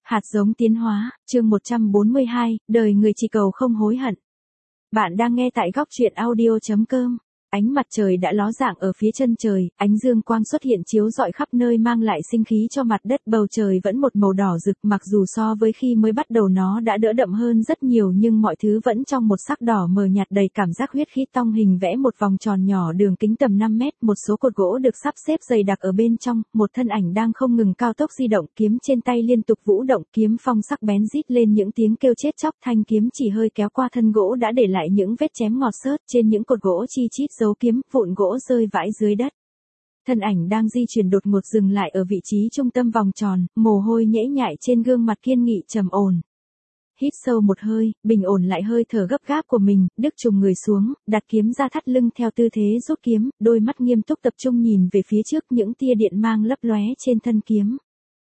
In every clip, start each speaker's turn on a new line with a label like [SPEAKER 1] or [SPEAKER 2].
[SPEAKER 1] Hạt giống tiến hóa, chương 142, đời người chỉ cầu không hối hận. Bạn đang nghe tại góc truyện audio.com. Ánh mặt trời đã ló dạng ở phía chân trời, ánh dương quang xuất hiện chiếu rọi khắp nơi mang lại sinh khí cho mặt đất. Bầu trời vẫn một màu đỏ rực, mặc dù so với khi mới bắt đầu nó đã đỡ đậm hơn rất nhiều, nhưng mọi thứ vẫn trong một sắc đỏ mờ nhạt đầy cảm giác huyết khí. Tông hình vẽ một vòng tròn nhỏ đường kính tầm 5 mét, một số cột gỗ được sắp xếp dày đặc ở bên trong, một thân ảnh đang không ngừng cao tốc di động, kiếm trên tay liên tục vũ động, kiếm phong sắc bén rít lên những tiếng kêu chết chóc. Thanh kiếm chỉ hơi kéo qua thân gỗ đã để lại những vết chém ngọt xớt, trên những cột gỗ chi chít dấu kiếm, vụn gỗ rơi vãi dưới đất. Thân ảnh đang di chuyển đột ngột dừng lại ở vị trí trung tâm vòng tròn, mồ hôi nhễ nhại trên gương mặt kiên nghị trầm ổn. Hít sâu một hơi, bình ổn lại hơi thở gấp gáp của mình, Đức trùng người xuống, đặt kiếm ra thắt lưng theo tư thế rút kiếm, đôi mắt nghiêm túc tập trung nhìn về phía trước, những tia điện mang lấp lóe trên thân kiếm.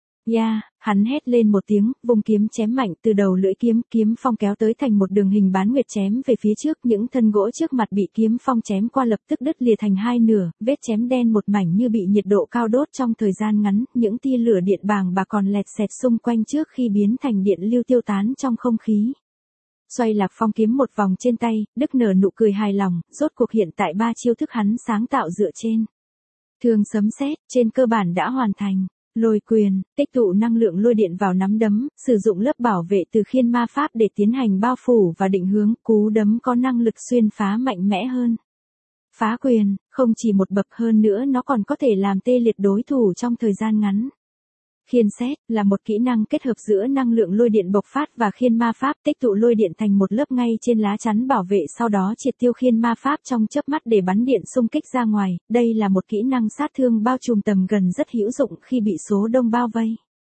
[SPEAKER 1] Hắn hét lên một tiếng, vùng kiếm chém mạnh, từ đầu lưỡi kiếm, kiếm phong kéo tới thành một đường hình bán nguyệt chém về phía trước, những thân gỗ trước mặt bị kiếm phong chém qua lập tức đứt lìa thành hai nửa, vết chém đen một mảnh như bị nhiệt độ cao đốt trong thời gian ngắn, những tia lửa điện bàng bạc còn lẹt xẹt xung quanh trước khi biến thành điện lưu tiêu tán trong không khí. Xoay Lạc Phong kiếm một vòng trên tay, Đức nở nụ cười hài lòng, rốt cuộc hiện tại 3 chiêu thức hắn sáng tạo dựa trên thương sấm sét, trên cơ bản đã hoàn thành. Lôi quyền, tích tụ năng lượng lôi điện vào nắm đấm, sử dụng lớp bảo vệ từ khiên ma pháp để tiến hành bao phủ và định hướng, cú đấm có năng lực xuyên phá mạnh mẽ hơn. Phá quyền, không chỉ một bậc hơn nữa, nó còn có thể làm tê liệt đối thủ trong thời gian ngắn. Khiên sét là một kỹ năng kết hợp giữa năng lượng lôi điện bộc phát và khiên ma pháp, tích tụ lôi điện thành một lớp ngay trên lá chắn bảo vệ, sau đó triệt tiêu khiên ma pháp trong chớp mắt để bắn điện xung kích ra ngoài. Đây là một kỹ năng sát thương bao trùm tầm gần rất hữu dụng khi bị số đông bao vây.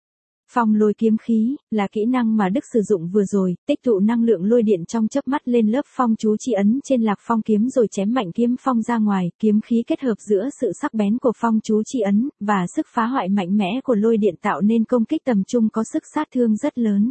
[SPEAKER 1] Phong lôi kiếm khí là kỹ năng mà Đức sử dụng vừa rồi, tích tụ năng lượng lôi điện trong chớp mắt lên lớp phong chú chi ấn trên Lạc Phong kiếm rồi chém mạnh kiếm phong ra ngoài, kiếm khí kết hợp giữa sự sắc bén của phong chú chi ấn và sức phá hoại mạnh mẽ của lôi điện tạo nên công kích tầm trung có sức sát thương rất lớn.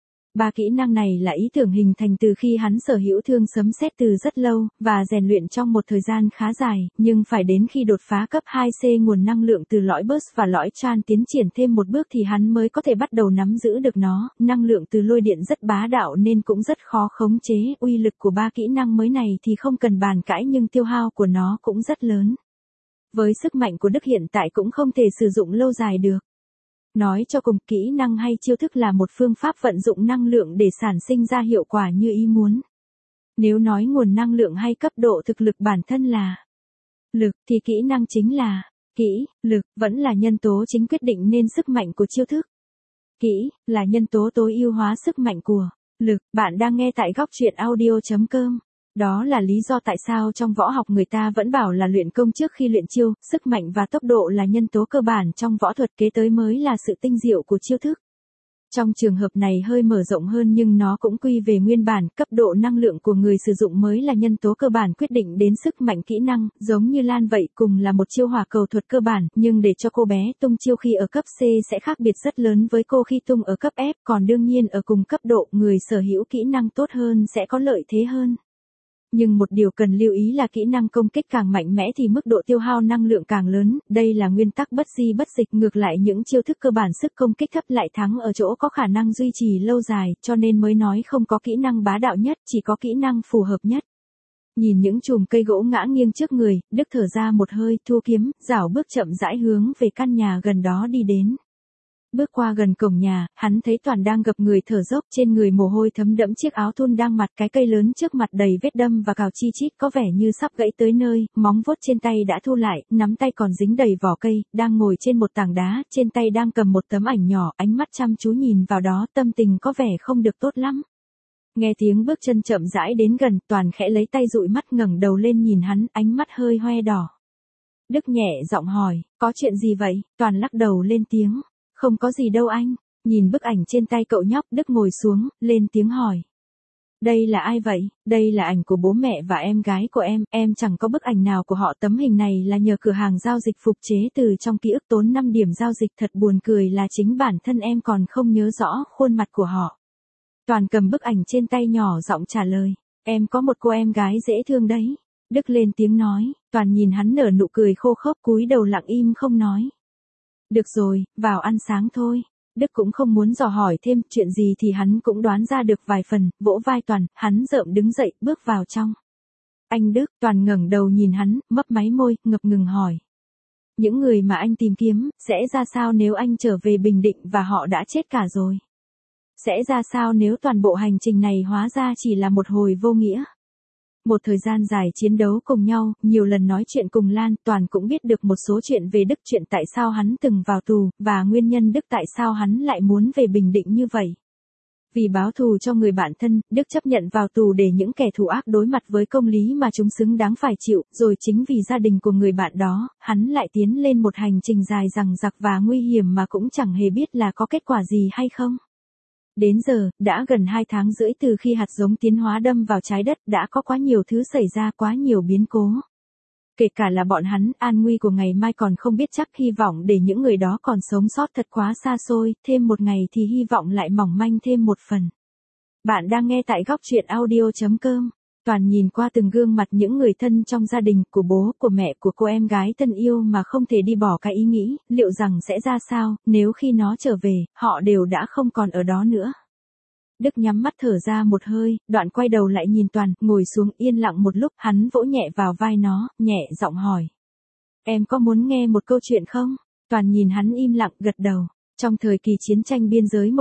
[SPEAKER 1] 3 kỹ năng này là ý tưởng hình thành từ khi hắn sở hữu thương sấm sét từ rất lâu, và rèn luyện trong một thời gian khá dài, nhưng phải đến khi đột phá cấp 2C nguồn năng lượng từ lõi burst và lõi tran tiến triển thêm một bước thì hắn mới có thể bắt đầu nắm giữ được nó. Năng lượng từ lôi điện rất bá đạo nên cũng rất khó khống chế, uy lực của 3 kỹ năng mới này thì không cần bàn cãi, nhưng tiêu hao của nó cũng rất lớn. Với sức mạnh của Đức hiện tại cũng không thể sử dụng lâu dài được. Nói cho cùng, kỹ năng hay chiêu thức là một phương pháp vận dụng năng lượng để sản sinh ra hiệu quả như ý muốn. Nếu nói nguồn năng lượng hay cấp độ thực lực bản thân là lực, thì kỹ năng chính là kỹ lực, vẫn là nhân tố chính quyết định nên sức mạnh của chiêu thức. Kỹ là nhân tố tối ưu hóa sức mạnh của lực. Bạn đang nghe tại góc truyện audio.com. Đó là lý do tại sao trong võ học người ta vẫn bảo là luyện công trước khi luyện chiêu, sức mạnh và tốc độ là nhân tố cơ bản trong võ thuật, kế tới mới là sự tinh diệu của chiêu thức. Trong trường hợp này hơi mở rộng hơn nhưng nó cũng quy về nguyên bản, cấp độ năng lượng của người sử dụng mới là nhân tố cơ bản quyết định đến sức mạnh kỹ năng, giống như Lan vậy, cùng là một chiêu hỏa cầu thuật cơ bản, nhưng để cho cô bé tung chiêu khi ở cấp C sẽ khác biệt rất lớn với cô khi tung ở cấp F, còn đương nhiên ở cùng cấp độ, người sở hữu kỹ năng tốt hơn sẽ có lợi thế hơn. Nhưng một điều cần lưu ý là kỹ năng công kích càng mạnh mẽ thì mức độ tiêu hao năng lượng càng lớn, đây là nguyên tắc bất di bất dịch, ngược lại những chiêu thức cơ bản sức công kích thấp lại thắng ở chỗ có khả năng duy trì lâu dài, cho nên mới nói không có kỹ năng bá đạo nhất, chỉ có kỹ năng phù hợp nhất. Nhìn những chùm cây gỗ ngã nghiêng trước người, Đức thở ra một hơi, thu kiếm, rảo bước chậm rãi hướng về căn nhà gần đó đi đến. Bước qua gần cổng nhà, hắn thấy Toàn đang gập người thở dốc, trên người mồ hôi thấm đẫm, chiếc áo thun đang mặc, cái cây lớn trước mặt đầy vết đâm và cào chi chít, có vẻ như sắp gãy tới nơi, móng vuốt trên tay đã thu lại, nắm tay còn dính đầy vỏ cây, đang ngồi trên một tảng đá, trên tay đang cầm một tấm ảnh nhỏ, ánh mắt chăm chú nhìn vào đó, tâm tình có vẻ không được tốt lắm. Nghe tiếng bước chân chậm rãi đến gần, Toàn khẽ lấy tay dụi mắt ngẩng đầu lên nhìn hắn, ánh mắt hơi hoe đỏ. Đức nhẹ giọng hỏi, có chuyện gì vậy? Toàn lắc đầu lên tiếng. Không có gì đâu anh. Nhìn bức ảnh trên tay cậu nhóc, Đức ngồi xuống, lên tiếng hỏi. Đây là ai vậy? Đây là ảnh của bố mẹ và em gái của em chẳng có bức ảnh nào của họ, tấm hình này là nhờ cửa hàng giao dịch phục chế từ trong ký ức, tốn 5 điểm giao dịch, thật buồn cười là chính bản thân em còn không nhớ rõ khuôn mặt của họ. Toàn cầm bức ảnh trên tay nhỏ giọng trả lời, em có một cô em gái dễ thương đấy. Đức lên tiếng nói, Toàn nhìn hắn nở nụ cười khô khốc, cúi đầu lặng im không nói. Được rồi, vào ăn sáng thôi. Đức cũng không muốn dò hỏi thêm, chuyện gì thì hắn cũng đoán ra được vài phần, vỗ vai Toàn, hắn rợm đứng dậy, bước vào trong. Anh Đức, Toàn ngẩng đầu nhìn hắn, mấp máy môi, ngập ngừng hỏi. Những người mà anh tìm kiếm, sẽ ra sao nếu anh trở về Bình Định và họ đã chết cả rồi? Sẽ ra sao nếu toàn bộ hành trình này hóa ra chỉ là một hồi vô nghĩa? Một thời gian dài chiến đấu cùng nhau, nhiều lần nói chuyện cùng Lan, Toàn cũng biết được một số chuyện về Đức, chuyện tại sao hắn từng vào tù, và nguyên nhân Đức tại sao hắn lại muốn về Bình Định như vậy. Vì báo thù cho người bạn thân, Đức chấp nhận vào tù để những kẻ thù ác đối mặt với công lý mà chúng xứng đáng phải chịu, rồi chính vì gia đình của người bạn đó, hắn lại tiến lên một hành trình dài dằng dặc và nguy hiểm mà cũng chẳng hề biết là có kết quả gì hay không. Đến giờ, đã gần 2 tháng rưỡi từ khi hạt giống tiến hóa đâm vào trái đất, đã có quá nhiều thứ xảy ra, quá nhiều biến cố. Kể cả là bọn hắn, an nguy của ngày mai còn không biết chắc, hy vọng để những người đó còn sống sót thật quá xa xôi, thêm một ngày thì hy vọng lại mỏng manh thêm một phần. Bạn đang nghe tại góc truyện audio.com. Toàn nhìn qua từng gương mặt những người thân trong gia đình, của bố, của mẹ, của cô em gái thân yêu mà không thể đi bỏ cái ý nghĩ, liệu rằng sẽ ra sao, nếu khi nó trở về, họ đều đã không còn ở đó nữa. Đức nhắm mắt thở ra một hơi, đoạn quay đầu lại nhìn Toàn, ngồi xuống yên lặng một lúc, hắn vỗ nhẹ vào vai nó, nhẹ giọng hỏi. Em có muốn nghe một câu chuyện không? Toàn nhìn hắn im lặng, gật đầu. Trong thời kỳ chiến tranh biên giới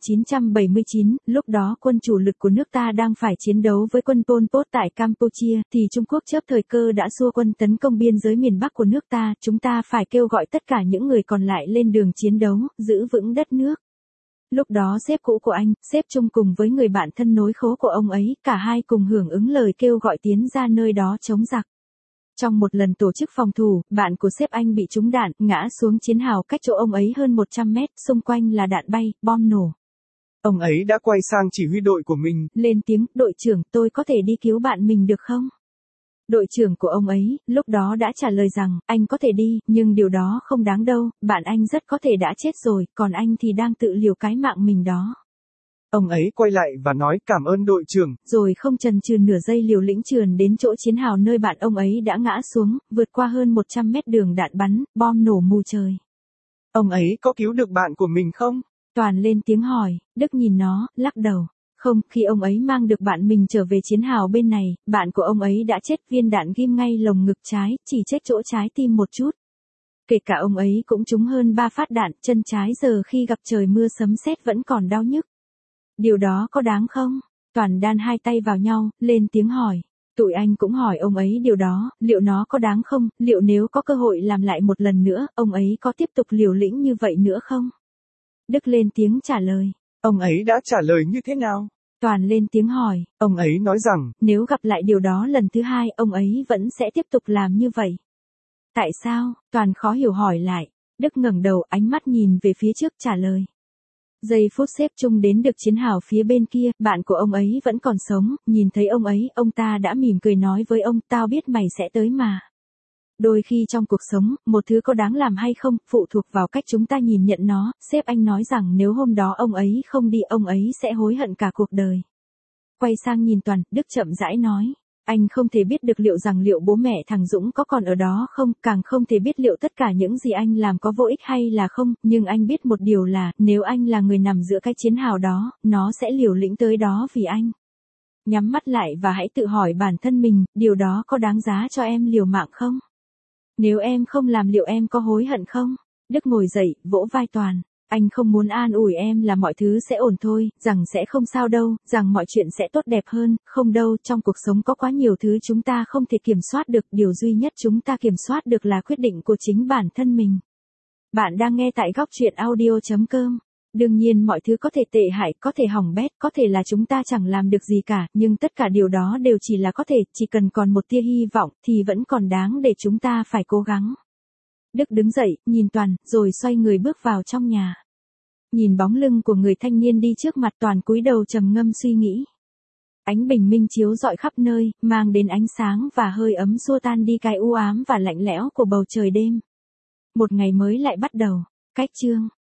[SPEAKER 1] 1979, lúc đó quân chủ lực của nước ta đang phải chiến đấu với quân Pol Pot tại Campuchia, thì Trung Quốc chớp thời cơ đã xua quân tấn công biên giới miền Bắc của nước ta, chúng ta phải kêu gọi tất cả những người còn lại lên đường chiến đấu, giữ vững đất nước. Lúc đó sếp cũ của anh, sếp Trung cùng với người bạn thân nối khố của ông ấy, cả hai cùng hưởng ứng lời kêu gọi tiến ra nơi đó chống giặc. Trong một lần tổ chức phòng thủ, bạn của sếp anh bị trúng đạn, ngã xuống chiến hào cách chỗ ông ấy hơn 100 mét, xung quanh là đạn bay, bom nổ.
[SPEAKER 2] Ông ấy đã quay sang chỉ huy đội của mình.
[SPEAKER 1] Lên tiếng, đội trưởng, tôi có thể đi cứu bạn mình được không? Đội trưởng của ông ấy, lúc đó đã trả lời rằng, anh có thể đi, nhưng điều đó không đáng đâu, bạn anh rất có thể đã chết rồi, còn anh thì đang tự liều cái mạng mình đó.
[SPEAKER 2] Ông ấy quay lại và nói cảm ơn đội trưởng.
[SPEAKER 1] Rồi không chần chừ nửa giây liều lĩnh trườn đến chỗ chiến hào nơi bạn ông ấy đã ngã xuống, vượt qua hơn 100 mét đường đạn bắn, bom nổ mù trời.
[SPEAKER 2] Ông ấy có cứu được bạn của mình không?
[SPEAKER 1] Toàn lên tiếng hỏi, Đức nhìn nó, lắc đầu. Không, khi ông ấy mang được bạn mình trở về chiến hào bên này, bạn của ông ấy đã chết, viên đạn ghim ngay lồng ngực trái, chỉ chết chỗ trái tim một chút. Kể cả ông ấy cũng trúng hơn 3 phát đạn, chân trái giờ khi gặp trời mưa sấm sét vẫn còn đau nhức. Điều đó có đáng không? Toàn đan hai tay vào nhau, lên tiếng hỏi. Tụi anh cũng hỏi ông ấy điều đó, liệu nó có đáng không, liệu nếu có cơ hội làm lại một lần nữa, ông ấy có tiếp tục liều lĩnh như vậy nữa không? Đức lên tiếng trả lời.
[SPEAKER 2] Ông ấy đã trả lời như thế nào?
[SPEAKER 1] Toàn lên tiếng hỏi.
[SPEAKER 2] Ông ấy nói rằng,
[SPEAKER 1] nếu gặp lại điều đó lần thứ hai, ông ấy vẫn sẽ tiếp tục làm như vậy. Tại sao? Toàn khó hiểu hỏi lại. Đức ngẩng đầu, ánh mắt nhìn về phía trước, trả lời. Giây phút xếp Trung đến được chiến hào phía bên kia, bạn của ông ấy vẫn còn sống, nhìn thấy ông ấy, ông ta đã mỉm cười nói với ông, tao biết mày sẽ tới mà. Đôi khi trong cuộc sống, một thứ có đáng làm hay không, phụ thuộc vào cách chúng ta nhìn nhận nó, sếp anh nói rằng nếu hôm đó ông ấy không đi, ông ấy sẽ hối hận cả cuộc đời. Quay sang nhìn Toàn, Đức chậm rãi nói. Anh không thể biết được liệu bố mẹ thằng Dũng có còn ở đó không, càng không thể biết liệu tất cả những gì anh làm có vô ích hay là không, nhưng anh biết một điều là, nếu anh là người nằm giữa cái chiến hào đó, nó sẽ liều lĩnh tới đó vì anh. Nhắm mắt lại và hãy tự hỏi bản thân mình, điều đó có đáng giá cho em liều mạng không? Nếu em không làm liệu em có hối hận không? Đức ngồi dậy, vỗ vai Toàn. Anh không muốn an ủi em là mọi thứ sẽ ổn thôi, rằng sẽ không sao đâu, rằng mọi chuyện sẽ tốt đẹp hơn, không đâu, trong cuộc sống có quá nhiều thứ chúng ta không thể kiểm soát được, điều duy nhất chúng ta kiểm soát được là quyết định của chính bản thân mình. Bạn đang nghe tại góc truyện audio.com. Đương nhiên mọi thứ có thể tệ hại, có thể hỏng bét, có thể là chúng ta chẳng làm được gì cả, nhưng tất cả điều đó đều chỉ là có thể, chỉ cần còn một tia hy vọng, thì vẫn còn đáng để chúng ta phải cố gắng. Đức đứng dậy, nhìn Toàn, rồi xoay người bước vào trong nhà. Nhìn bóng lưng của người thanh niên đi trước mặt, Toàn cúi đầu trầm ngâm suy nghĩ. Ánh bình minh chiếu rọi khắp nơi, mang đến ánh sáng và hơi ấm xua tan đi cái u ám và lạnh lẽo của bầu trời đêm. Một ngày mới lại bắt đầu. Cách chương